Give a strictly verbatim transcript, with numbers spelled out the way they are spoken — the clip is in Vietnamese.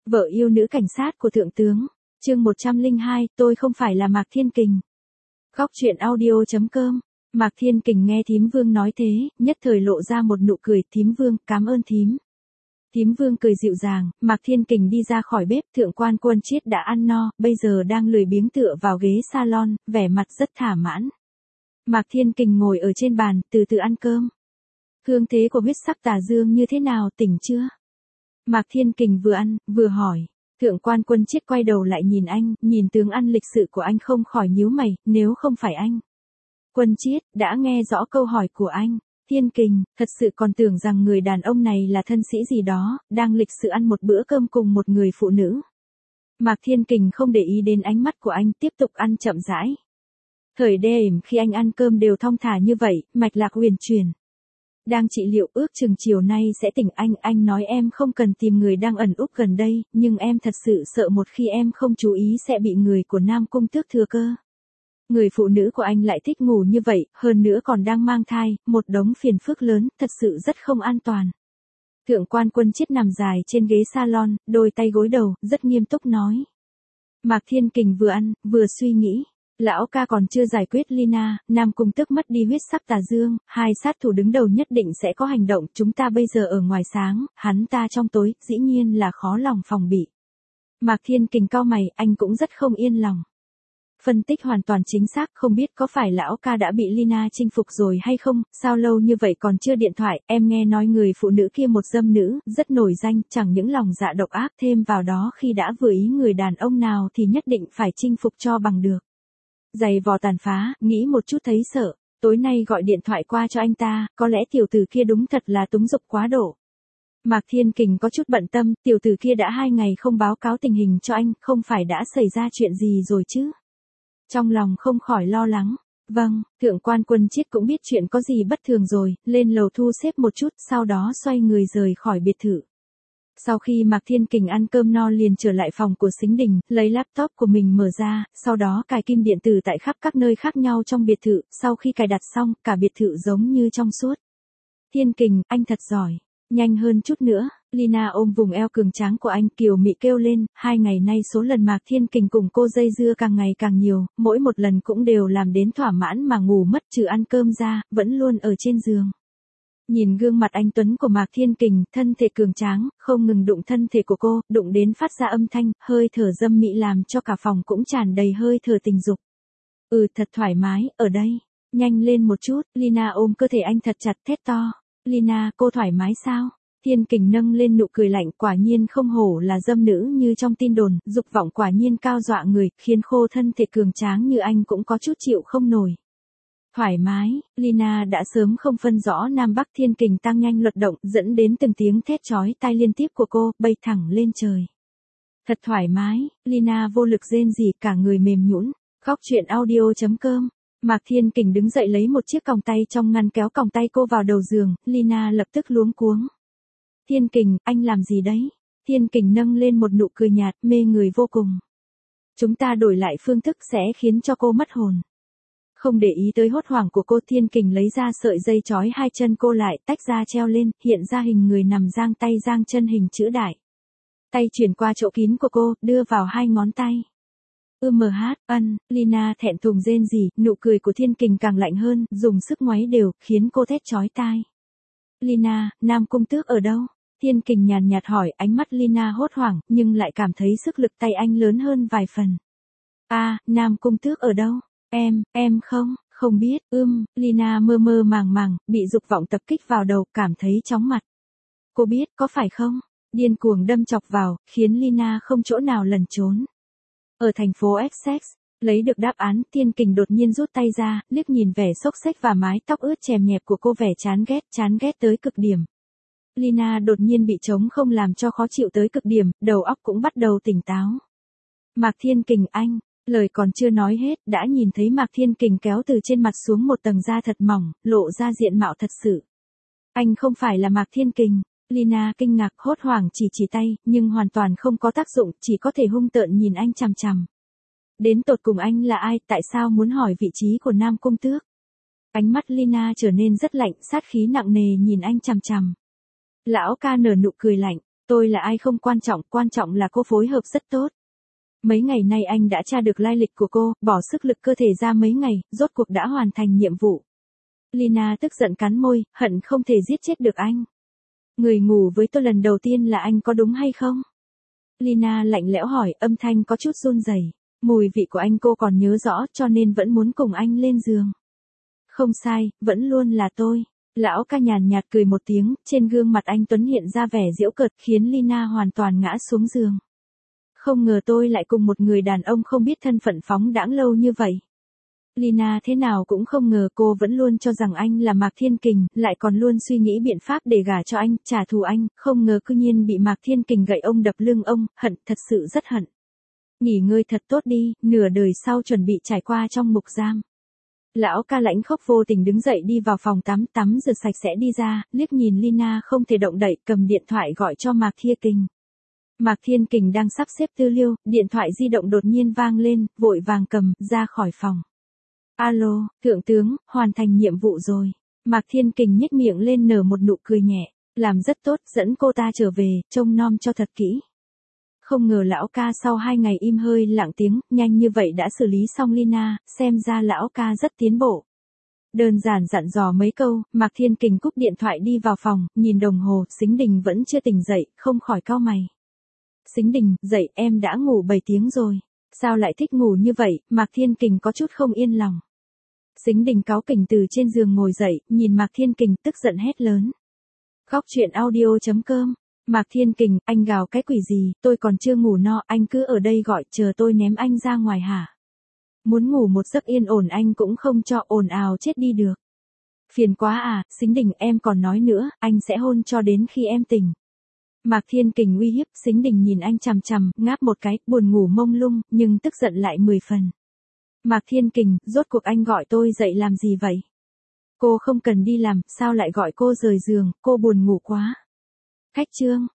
Vợ yêu nữ cảnh sát của thượng tướng. Chương một trăm lẻ hai, tôi không phải là Mạc Thiên Kình. Góc truyện audio chấm com. Mạc Thiên Kình nghe thím Vương nói thế, nhất thời lộ ra một nụ cười. Thím Vương, cảm ơn thím. Thím Vương cười dịu dàng. Mạc Thiên Kình đi ra khỏi bếp. Thượng quan Quân Chiết đã ăn no, bây giờ đang lười biếng tựa vào ghế salon, vẻ mặt rất thỏa mãn. Mạc Thiên Kình ngồi ở trên bàn, từ từ ăn cơm. Hương thế của huyết sắc tà dương như thế nào, tỉnh chưa? Mạc Thiên Kình vừa ăn, vừa hỏi. Thượng quan Quân Chiết quay đầu lại nhìn anh, nhìn tướng ăn lịch sự của anh không khỏi nhíu mày, nếu không phải anh. Quân Chiết, đã nghe rõ câu hỏi của anh. Thiên Kình, thật sự còn tưởng rằng người đàn ông này là thân sĩ gì đó, đang lịch sự ăn một bữa cơm cùng một người phụ nữ. Mạc Thiên Kình không để ý đến ánh mắt của anh, tiếp tục ăn chậm rãi. Thời đêm khi anh ăn cơm đều thong thả như vậy, mạch lạc huyền chuyển. Đang trị liệu, ước chừng chiều nay sẽ tỉnh anh, anh nói em không cần tìm người đang ẩn úp gần đây, nhưng em thật sự sợ một khi em không chú ý sẽ bị người của Nam Cung Tước thừa cơ. Người phụ nữ của anh lại thích ngủ như vậy, hơn nữa còn đang mang thai, một đống phiền phức lớn, thật sự rất không an toàn. Thượng quan Quân Chiết nằm dài trên ghế salon, đôi tay gối đầu, rất nghiêm túc nói. Mạc Thiên Kình vừa ăn, vừa suy nghĩ. Lão ca còn chưa giải quyết Lina, Nam Cung Tước mất đi huyết sắc tà dương, hai sát thủ đứng đầu nhất định sẽ có hành động, chúng ta bây giờ ở ngoài sáng, hắn ta trong tối, dĩ nhiên là khó lòng phòng bị. Mạc Thiên Kình cau mày, anh cũng rất không yên lòng. Phân tích hoàn toàn chính xác, không biết có phải lão ca đã bị Lina chinh phục rồi hay không, sao lâu như vậy còn chưa điện thoại, em nghe nói người phụ nữ kia một dâm nữ, rất nổi danh, chẳng những lòng dạ độc ác, thêm vào đó khi đã vừa ý người đàn ông nào thì nhất định phải chinh phục cho bằng được. Giày vò tàn phá, nghĩ một chút thấy sợ, tối nay gọi điện thoại qua cho anh ta, có lẽ tiểu tử kia đúng thật là túng dục quá độ. Mạc Thiên Kình có chút bận tâm, tiểu tử kia đã hai ngày không báo cáo tình hình cho anh, không phải đã xảy ra chuyện gì rồi chứ? Trong lòng không khỏi lo lắng. Vâng, Thượng quan Quân Chiết cũng biết chuyện có gì bất thường rồi, lên lầu thu xếp một chút, sau đó xoay người rời khỏi biệt thự. Sau khi Mạc Thiên Kình ăn cơm no liền trở lại phòng của Sính Đình, lấy laptop của mình mở ra, sau đó cài kim điện tử tại khắp các nơi khác nhau trong biệt thự, sau khi cài đặt xong, cả biệt thự giống như trong suốt. Thiên Kình, anh thật giỏi, nhanh hơn chút nữa. Lina ôm vùng eo cường tráng của anh, kiều mị kêu lên, hai ngày nay số lần Mạc Thiên Kình cùng cô dây dưa càng ngày càng nhiều, mỗi một lần cũng đều làm đến thỏa mãn mà ngủ mất, trừ ăn cơm ra, vẫn luôn ở trên giường. Nhìn gương mặt anh tuấn của Mạc Thiên Kình, thân thể cường tráng, không ngừng đụng thân thể của cô, đụng đến phát ra âm thanh, hơi thở dâm mỹ làm cho cả phòng cũng tràn đầy hơi thở tình dục. Ừ, thật thoải mái, ở đây, nhanh lên một chút. Lina ôm cơ thể anh thật chặt, thét to. Lina, cô thoải mái sao? Thiên Kình nâng lên nụ cười lạnh, quả nhiên không hổ là dâm nữ như trong tin đồn, dục vọng quả nhiên cao dọa người, khiến khô thân thể cường tráng như anh cũng có chút chịu không nổi. Thoải mái, Lina đã sớm không phân rõ Nam Bắc. Thiên Kình tăng nhanh luật động, dẫn đến từng tiếng thét chói tai liên tiếp của cô, bay thẳng lên trời. Thật thoải mái, Lina vô lực rên rỉ, cả người mềm nhũn. Góc truyện audio chấm com. Mạc Thiên Kình đứng dậy lấy một chiếc còng tay trong ngăn kéo còng tay cô vào đầu giường, Lina lập tức luống cuống. Thiên Kình, anh làm gì đấy? Thiên Kình nâng lên một nụ cười nhạt, mê người vô cùng. Chúng ta đổi lại phương thức sẽ khiến cho cô mất hồn. Không để ý tới hốt hoảng của cô, Thiên Kình lấy ra sợi dây trói hai chân cô lại, tách ra treo lên, hiện ra hình người nằm giang tay giang chân hình chữ đại. Tay chuyển qua chỗ kín của cô, đưa vào hai ngón tay. Ưm hát, ân, Lina thẹn thùng rên rỉ, nụ cười của Thiên Kình càng lạnh hơn, dùng sức ngoáy đều, khiến cô thét chói tai. Lina, Nam Cung Tước ở đâu? Thiên Kình nhàn nhạt hỏi, ánh mắt Lina hốt hoảng, nhưng lại cảm thấy sức lực tay anh lớn hơn vài phần. A, à, Nam Cung Tước ở đâu? Em, em không, không biết, ưm, Lina mơ mơ màng màng, bị dục vọng tập kích vào đầu, cảm thấy chóng mặt. Cô biết, có phải không? Điên cuồng đâm chọc vào, khiến Lina không chỗ nào lẩn trốn. Ở thành phố Essex, lấy được đáp án, Thiên Kình đột nhiên rút tay ra, liếc nhìn vẻ xốc xếch và mái tóc ướt chèm nhẹp của cô, vẻ chán ghét, chán ghét tới cực điểm. Lina đột nhiên bị trống không làm cho khó chịu tới cực điểm, đầu óc cũng bắt đầu tỉnh táo. Mạc Thiên Kình, anh, lời còn chưa nói hết, đã nhìn thấy Mạc Thiên Kình kéo từ trên mặt xuống một tầng da thật mỏng, lộ ra diện mạo thật sự. Anh không phải là Mạc Thiên Kình. Lina kinh ngạc, hốt hoảng chỉ chỉ tay, nhưng hoàn toàn không có tác dụng, chỉ có thể hung tợn nhìn anh chằm chằm. Đến tột cùng anh là ai, tại sao muốn hỏi vị trí của Nam Cung Tước? Ánh mắt Lina trở nên rất lạnh, sát khí nặng nề nhìn anh chằm chằm. Lão ca nở nụ cười lạnh, Tôi là ai không quan trọng, quan trọng là cô phối hợp rất tốt. Mấy ngày nay anh đã tra được lai lịch của cô, bỏ sức lực cơ thể ra mấy ngày, rốt cuộc đã hoàn thành nhiệm vụ. Lina tức giận cắn môi, hận không thể giết chết được anh. Người ngủ với tôi lần đầu tiên là anh có đúng hay không? Lina lạnh lẽo hỏi, âm thanh có chút run rẩy. Mùi vị của anh cô còn nhớ rõ, cho nên vẫn muốn cùng anh lên giường. Không sai, vẫn luôn là tôi. Lão ca nhàn nhạt cười một tiếng, trên gương mặt anh Tuấn hiện ra vẻ giễu cợt, khiến Lina hoàn toàn ngã xuống giường. Không ngờ tôi lại cùng một người đàn ông không biết thân phận phóng đãng lâu như vậy. Lina thế nào cũng không ngờ cô vẫn luôn cho rằng anh là Mạc Thiên Kình, lại còn luôn suy nghĩ biện pháp để gả cho anh, trả thù anh, không ngờ cư nhiên bị Mạc Thiên Kình gậy ông đập lưng ông, hận, thật sự rất hận. Nghỉ ngơi thật tốt đi, nửa đời sau chuẩn bị trải qua trong ngục giam. Lão ca lãnh khốc vô tình đứng dậy đi vào phòng tắm, tắm rửa sạch sẽ đi ra, liếc nhìn Lina không thể động đậy, cầm điện thoại gọi cho Mạc Thiên Kình. Mạc Thiên Kình đang sắp xếp tư liệu, điện thoại di động đột nhiên vang lên, vội vàng cầm, ra khỏi phòng. Alo, thượng tướng, hoàn thành nhiệm vụ rồi. Mạc Thiên Kình nhếch miệng lên nở một nụ cười nhẹ, làm rất tốt, dẫn cô ta trở về, trông nom cho thật kỹ. Không ngờ lão ca sau hai ngày im hơi lặng tiếng, nhanh như vậy đã xử lý xong Lina, xem ra lão ca rất tiến bộ. Đơn giản dặn dò mấy câu, Mạc Thiên Kình cúp điện thoại đi vào phòng, nhìn đồng hồ, Sính Đình vẫn chưa tỉnh dậy, không khỏi cau mày. Sính Đình, dậy, em đã ngủ bảy tiếng rồi. Sao lại thích ngủ như vậy? Mạc Thiên Kình có chút không yên lòng. Sính Đình cáu kỉnh từ trên giường ngồi dậy, nhìn Mạc Thiên Kình tức giận hét lớn. Góc truyện audio chấm com. Mạc Thiên Kình, anh gào cái quỷ gì, tôi còn chưa ngủ no, anh cứ ở đây gọi, chờ tôi ném anh ra ngoài hả? Muốn ngủ một giấc yên ổn anh cũng không cho, ồn ào chết đi được. Phiền quá à, Sính Đình, em còn nói nữa, anh sẽ hôn cho đến khi em tỉnh. Mạc Thiên Kình uy hiếp, Sính Đình nhìn anh chằm chằm, ngáp một cái, buồn ngủ mông lung, nhưng tức giận lại mười phần. Mạc Thiên Kình, rốt cuộc anh gọi tôi dậy làm gì vậy? Cô không cần đi làm, sao lại gọi cô rời giường, cô buồn ngủ quá. Khách trương,